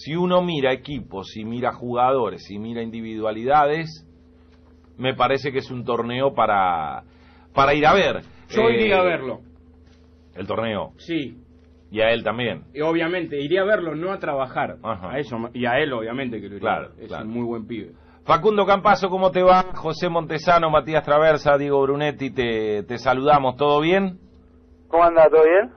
si uno mira equipos y mira jugadores y mira individualidades, me parece que es un torneo para ir a ver. Yo iría a verlo. ¿El torneo? Sí. Y a él también. Y obviamente, iría a verlo, no a trabajar. Ajá. A eso, y a él obviamente que lo iría. Claro, es claro. un muy buen pibe. Facundo Campazo, ¿cómo te va? José Montesano, Matías Traversa, Diego Brunetti, te saludamos. ¿Todo bien? ¿Cómo anda? ¿Todo bien?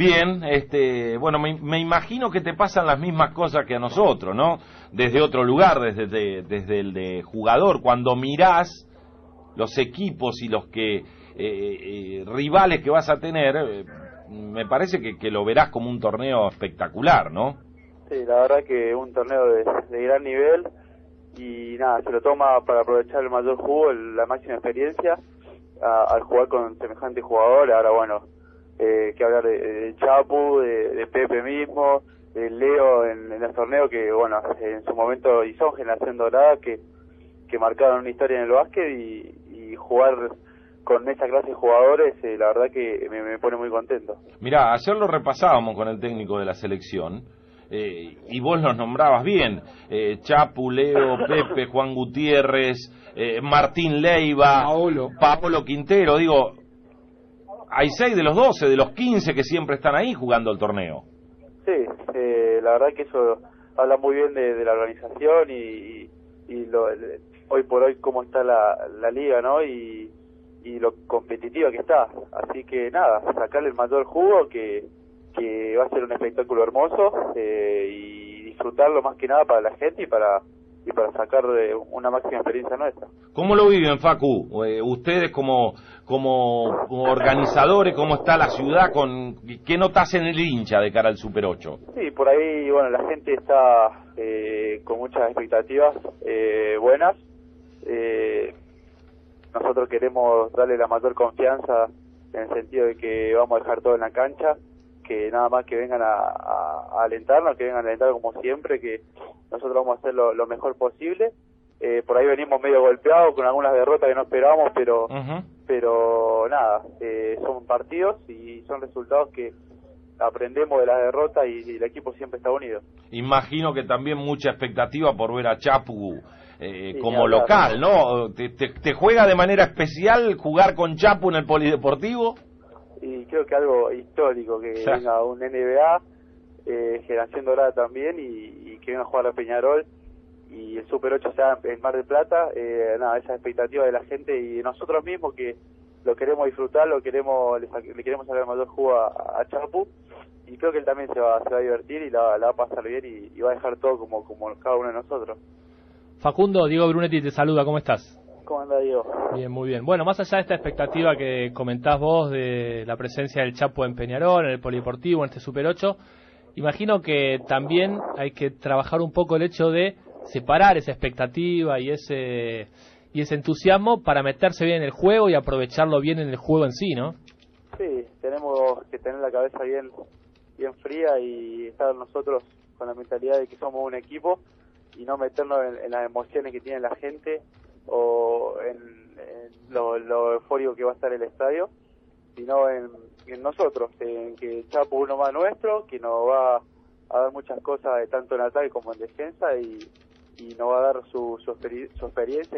Bien, bueno, me imagino que te pasan las mismas cosas que a nosotros, ¿no? Desde otro lugar, desde el de jugador, cuando mirás los equipos y los que rivales que vas a tener, me parece que lo verás como un torneo espectacular, ¿no? Sí, la verdad que un torneo de gran nivel y nada, se lo toma para aprovechar el mayor jugo, la máxima experiencia al jugar con semejante jugador. Ahora bueno, que hablar de Chapu, de Pepe mismo, de Leo en el torneo, que bueno, en su momento y son generación dorada que marcaron una historia en el básquet y jugar con esa clase de jugadores, la verdad que me pone muy contento. Mirá, ayer lo repasábamos con el técnico de la selección, y vos los nombrabas bien, Chapu, Leo, Pepe, Juan Gutiérrez, Martín Leiva, Paolo Quintero, digo, hay 6 de los 12, de los 15 que siempre están ahí jugando el torneo. Sí, la verdad que eso habla muy bien de la organización y hoy por hoy cómo está la liga, ¿no? Y lo competitiva que está. Así que nada, sacarle el mayor jugo, que va a ser un espectáculo hermoso, y disfrutarlo más que nada para la gente y para sacar una máxima experiencia nuestra. ¿Cómo lo viven, Facu? Ustedes como organizadores, ¿cómo está la ciudad? ¿Qué notas en el hincha de cara al Super 8? Sí, por ahí, bueno, la gente está con muchas expectativas buenas. Nosotros queremos darle la mayor confianza en el sentido de que vamos a dejar todo en la cancha, que nada más que vengan a alentarnos, que vengan a alentar como siempre, que nosotros vamos a hacer lo mejor posible. Por ahí venimos medio golpeados con algunas derrotas que no esperábamos, pero nada, son partidos y son resultados que aprendemos de las derrotas y el equipo siempre está unido. Imagino que también mucha expectativa por ver a Chapu como hablar, local, ¿no? ¿Te juega de manera especial jugar con Chapu en el Polideportivo? Y creo que algo histórico, que venga un NBA, generación dorada también, y que venga a jugar a Peñarol, y el Super 8 sea en Mar del Plata. Nada, esa expectativa de la gente y de nosotros mismos, que lo queremos disfrutar, le queremos sacar el mayor jugo a Chapu, y creo que él también se va a divertir y la va a pasar bien y va a dejar todo como cada uno de nosotros. Facundo, Diego Brunetti te saluda, ¿cómo estás? ¿Cómo anda, Diego? Bien, muy bien. Bueno, más allá de esta expectativa que comentás vos de la presencia del Chapu en Peñarol, en el Polideportivo, en este Super 8, imagino que también hay que trabajar un poco el hecho de separar esa expectativa y ese entusiasmo para meterse bien en el juego y aprovecharlo bien en el juego en sí, ¿no? Sí, tenemos que tener la cabeza bien fría y estar nosotros con la mentalidad de que somos un equipo y no meternos en las emociones que tiene la gente o en lo eufórico que va a estar el estadio, sino en nosotros, en que Chapo uno más nuestro, que nos va a dar muchas cosas tanto en ataque como en defensa y nos va a dar su experiencia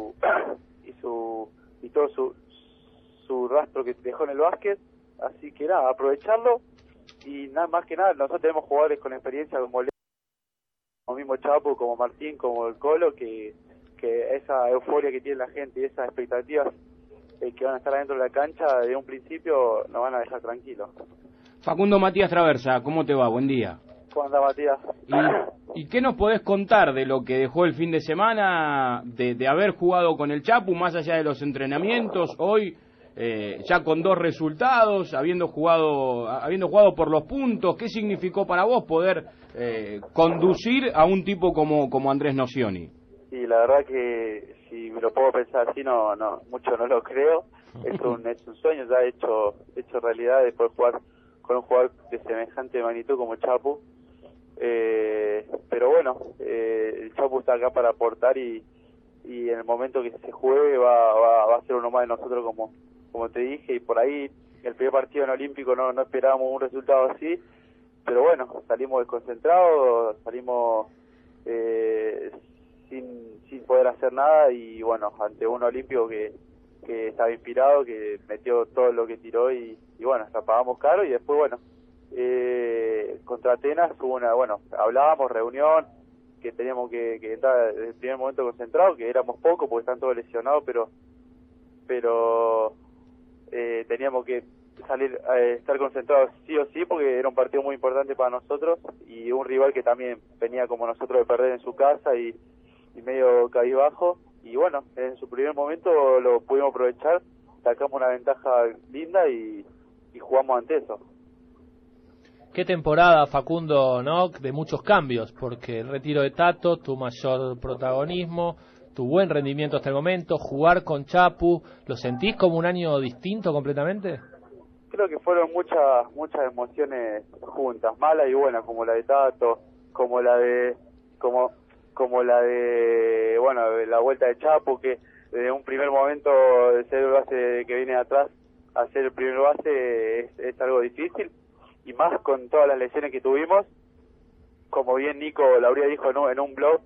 y todo su rastro que dejó en el básquet. Así que nada, aprovecharlo, y nada más que nada nosotros tenemos jugadores con experiencia como mismo Chapo, como Martín, como el Colo, que esa euforia que tiene la gente y esas expectativas que van a estar adentro de la cancha desde un principio nos van a dejar tranquilos. Facundo, Matías Traversa, ¿cómo te va? Buen día. ¿Cómo anda, Matías? ¿Y qué nos podés contar de lo que dejó el fin de semana, de haber jugado con el Chapu, más allá de los entrenamientos, hoy ya con 2 resultados, habiendo jugado por los puntos? ¿Qué significó para vos poder conducir a un tipo como Andrés Nocioni? Sí, la verdad que si me lo puedo pensar así, mucho no lo creo. Es un sueño ya hecho realidad, después de jugar con un jugador de semejante magnitud como Chapu. Pero bueno, el Chapu está acá para aportar y en el momento que se juegue va a ser uno más de nosotros, como te dije. Y por ahí el primer partido en Olímpico no esperábamos un resultado así, pero bueno, salimos desconcentrados, salimos nada y bueno, ante un olímpico que estaba inspirado, que metió todo lo que tiró y bueno, la pagamos caro y después bueno, contra Atenas hubo hablábamos, reunión, que teníamos que estar desde el primer momento concentrados, que éramos pocos porque están todos lesionados, pero teníamos que salir estar concentrados sí o sí porque era un partido muy importante para nosotros y un rival que también venía como nosotros de perder en su casa y medio cabizbajo y bueno, en su primer momento lo pudimos aprovechar, sacamos una ventaja linda y jugamos ante eso. Qué temporada, Facundo, ¿no? De muchos cambios, porque el retiro de Tato, tu mayor protagonismo, tu buen rendimiento hasta el momento, jugar con Chapu, ¿lo sentís como un año distinto completamente? Creo que fueron muchas emociones juntas, malas y buenas, como la de Tato, como la de la vuelta de Chapu, que desde un primer momento de ser el base que viene de atrás a ser el primer base es algo difícil. Y más con todas las lesiones que tuvimos, como bien Nico Lauría dijo en un blog,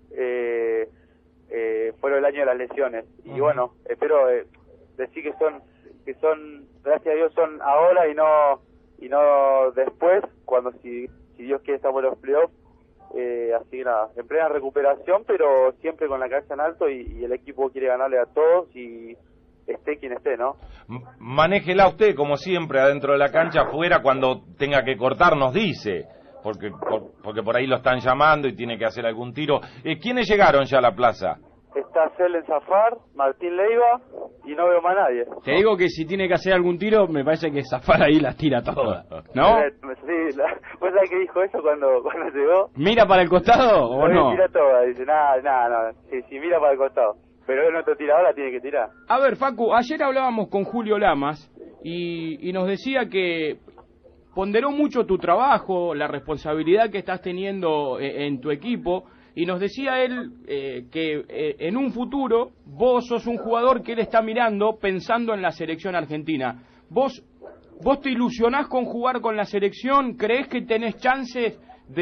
fueron el año de las lesiones. Y bueno, espero decir que son, gracias a Dios, son ahora y no después, cuando si Dios quiere estamos en los playoffs. Así que nada, en plena recuperación, pero siempre con la cabeza en alto y el equipo quiere ganarle a todos y esté quien esté, ¿no? Manéjela usted, como siempre, adentro de la cancha, afuera, cuando tenga que cortar, nos dice, porque por ahí lo están llamando y tiene que hacer algún tiro. ¿Quiénes llegaron ya a la plaza? Está Selen Zafar, Martín Leiva y no veo más nadie. Te digo que si tiene que hacer algún tiro, me parece que Zafar ahí las tira todas, ¿no? Sí, ¿vos sabés que dijo eso cuando llegó? ¿Mira para el costado o no? Tira todas, dice, nada, si mira para el costado. Pero él nuestro tirador la tiene que tirar. A ver, Facu, ayer hablábamos con Julio Lamas y nos decía que ponderó mucho tu trabajo, la responsabilidad que estás teniendo en tu equipo, y nos decía él que en un futuro vos sos un jugador que él está mirando pensando en la selección argentina. ¿Vos te ilusionás con jugar con la selección? ¿Creés que tenés chances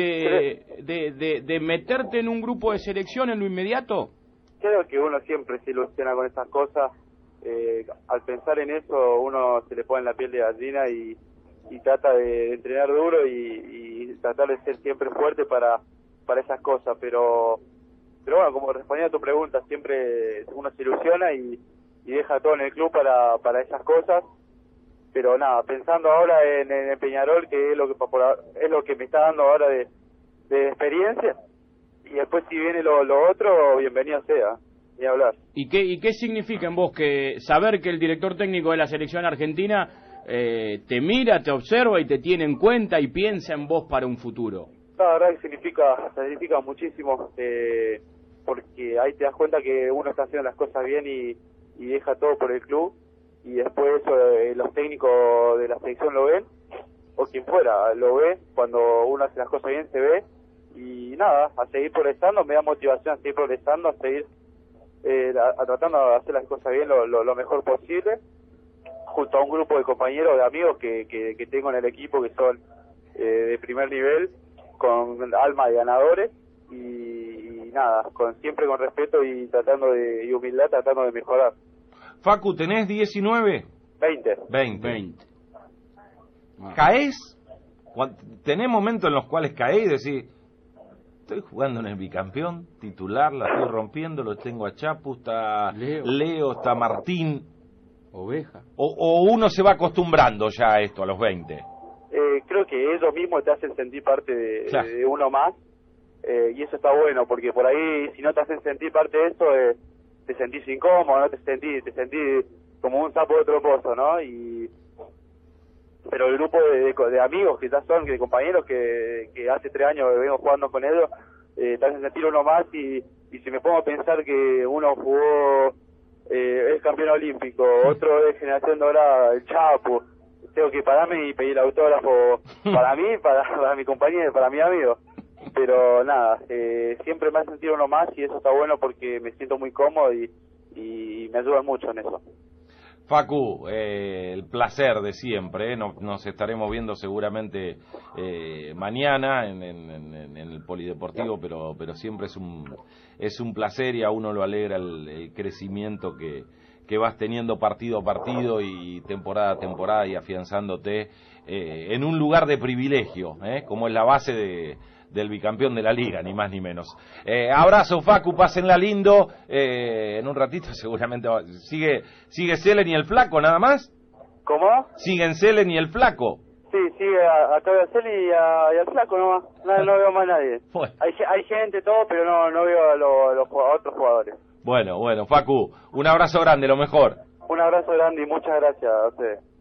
de meterte en un grupo de selección en lo inmediato? Creo que uno siempre se ilusiona con esas cosas. Al pensar en eso, uno se le pone en la piel de gallina y trata de entrenar duro y tratar de ser siempre fuerte para esas cosas. Pero bueno, como respondiendo a tu pregunta, siempre uno se ilusiona y deja todo en el club para esas cosas. Pero nada, pensando ahora en Peñarol, que es lo que me está dando ahora de experiencia. Y después si viene lo otro, bienvenido sea, ni hablar. ¿Y qué significa en vos que saber que el director técnico de la selección argentina te mira, te observa y te tiene en cuenta y piensa en vos para un futuro? La verdad que significa muchísimo, porque ahí te das cuenta que uno está haciendo las cosas bien y deja todo por el club, y después eso los técnicos de la selección lo ven, o quien fuera lo ve, cuando uno hace las cosas bien se ve. Y nada, a seguir progresando, me da motivación a seguir progresando, a seguir tratando de hacer las cosas bien lo mejor posible, junto a un grupo de compañeros, de amigos que tengo en el equipo, que son de primer nivel, con alma de ganadores, y nada, siempre con respeto y humildad, tratando de mejorar. Facu, ¿tenés 19? 20. ¿Caés? ¿Tenés momentos en los cuales caés y decís, estoy jugando en el bicampeón titular, la estoy rompiendo, lo tengo a Chapu, está Leo, está Martín? Oveja. ¿O uno se va acostumbrando ya a esto, a los 20? Creo que ellos mismos te hacen sentir parte de uno más, y eso está bueno, porque por ahí si no te hacen sentir parte de eso, te sentís incómodo, ¿no? Te sentís como un sapo de otro pozo, ¿no? Pero el grupo de amigos que ya son, de compañeros que hace 3 años vengo jugando con ellos, te hacen sentir uno más, y si me pongo a pensar que uno jugó, es campeón olímpico, otro es generación dorada, el Chapu, tengo que pararme y pedir el autógrafo para mí, para mi compañero, para mi amigo. Pero nada, siempre me hace sentir uno más, y eso está bueno porque me siento muy cómodo y me ayuda mucho en eso. Facu, el placer de siempre, nos estaremos viendo seguramente mañana en el Polideportivo, pero siempre es un placer y a uno lo alegra el crecimiento que vas teniendo partido a partido y temporada a temporada y afianzándote en un lugar de privilegio, como es la base del bicampeón de la liga, ni más ni menos. Abrazo, Facu, pásenla lindo. En un ratito seguramente sigue Selen y el Flaco, nada más. ¿Cómo? Siguen Selen y el Flaco. Sí, sigue acá a Celi y al Flaco nomás. No veo más nadie. Bueno. Hay gente, todo, pero no veo a otros jugadores. Bueno, Facu, un abrazo grande, lo mejor. Un abrazo grande y muchas gracias a ustedes.